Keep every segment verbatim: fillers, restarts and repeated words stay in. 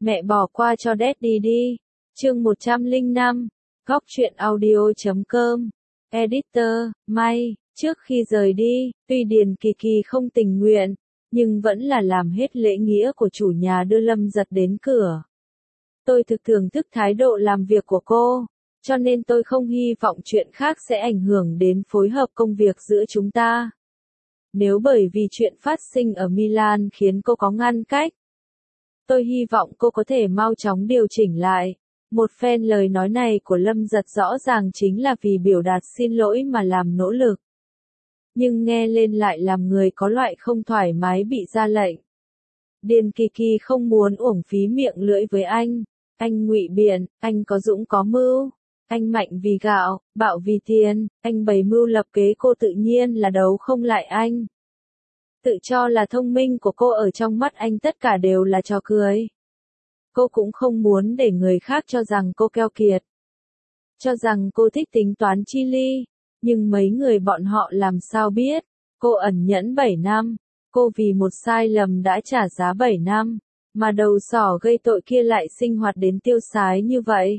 Mẹ bỏ qua cho Daddy đi. Chương một trăm lẻ năm. Góc truyện audio chấm com. Editor, May. Trước khi rời đi, tuy Điền Kỳ Kỳ không tình nguyện, nhưng vẫn là làm hết lễ nghĩa của chủ nhà đưa Lâm Giật đến cửa. Tôi thực thưởng thức thái độ làm việc của cô, cho nên tôi không hy vọng chuyện khác sẽ ảnh hưởng đến phối hợp công việc giữa chúng ta. Nếu bởi vì chuyện phát sinh ở Milan khiến cô có ngăn cách, tôi hy vọng cô có thể mau chóng điều chỉnh lại. Một phen lời nói này của Lâm Giật rõ ràng chính là vì biểu đạt xin lỗi mà làm nỗ lực. Nhưng nghe lên lại làm người có loại không thoải mái bị ra lệnh. Điền Kỳ Kỳ không muốn uổng phí miệng lưỡi với anh. Anh ngụy biện, anh có dũng có mưu. Anh mạnh vì gạo, bạo vì tiền, anh bày mưu lập kế, cô tự nhiên là đấu không lại anh. Tự cho là thông minh của cô ở trong mắt anh tất cả đều là trò cười. Cô cũng không muốn để người khác cho rằng cô keo kiệt. Cho rằng cô thích tính toán chi ly. Nhưng mấy người bọn họ làm sao biết, cô ẩn nhẫn bảy năm, cô vì một sai lầm đã trả giá bảy năm, mà đầu sỏ gây tội kia lại sinh hoạt đến tiêu sái như vậy.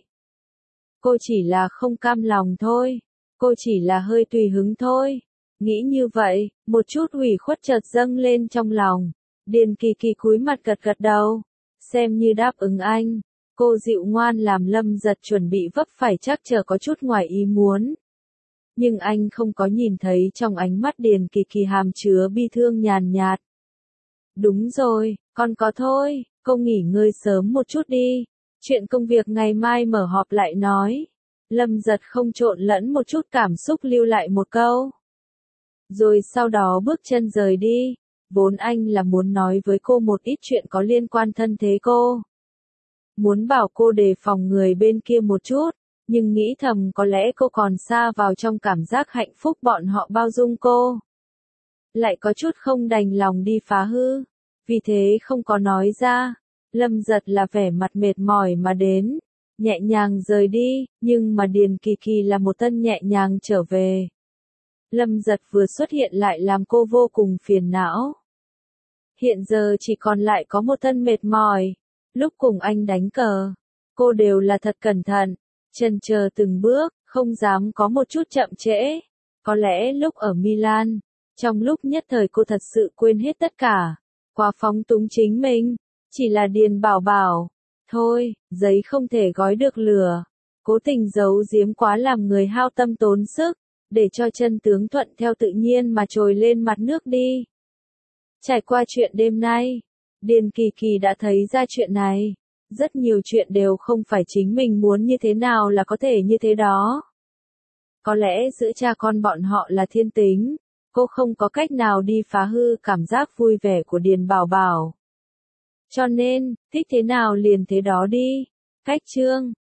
Cô chỉ là không cam lòng thôi, cô chỉ là hơi tùy hứng thôi. Nghĩ như vậy, một chút ủy khuất chợt dâng lên trong lòng. Điền Kỳ Kỳ cúi mặt gật gật đầu, xem như đáp ứng anh. Cô dịu ngoan làm Lâm Giật chuẩn bị vấp phải chắc chờ có chút ngoài ý muốn. Nhưng anh không có nhìn thấy trong ánh mắt Điền Kỳ Kỳ hàm chứa bi thương nhàn nhạt. Đúng rồi, con có thôi, cô nghỉ ngơi sớm một chút đi. Chuyện công việc ngày mai mở họp lại nói. Lâm Giật không trộn lẫn một chút cảm xúc lưu lại một câu. Rồi sau đó bước chân rời đi. Vốn anh là muốn nói với cô một ít chuyện có liên quan thân thế cô. Muốn bảo cô đề phòng người bên kia một chút. Nhưng nghĩ thầm có lẽ cô còn xa vào trong cảm giác hạnh phúc bọn họ bao dung cô. Lại có chút không đành lòng đi phá hư. Vì thế không có nói ra. Lâm Giật là vẻ mặt mệt mỏi mà đến. Nhẹ nhàng rời đi, nhưng mà Điền Kỳ Kỳ là một tân nhẹ nhàng trở về. Lâm Giật vừa xuất hiện lại làm cô vô cùng phiền não. Hiện giờ chỉ còn lại có một tân mệt mỏi. Lúc cùng anh đánh cờ, cô đều là thật cẩn thận. Chần chờ từng bước, không dám có một chút chậm trễ. Có lẽ lúc ở Milan, trong lúc nhất thời cô thật sự quên hết tất cả. Quá phóng túng chính mình, chỉ là Điền bảo bảo. Thôi, giấy không thể gói được lửa. Cố tình giấu giếm quá làm người hao tâm tốn sức, để cho chân tướng thuận theo tự nhiên mà trồi lên mặt nước đi. Trải qua chuyện đêm nay, Điền Kỳ Kỳ đã thấy ra chuyện này. Rất nhiều chuyện đều không phải chính mình muốn như thế nào là có thể như thế đó. Có lẽ giữa cha con bọn họ là thiên tính, cô không có cách nào đi phá hư cảm giác vui vẻ của Điền bảo bảo. Cho nên, thích thế nào liền thế đó đi. Cách chương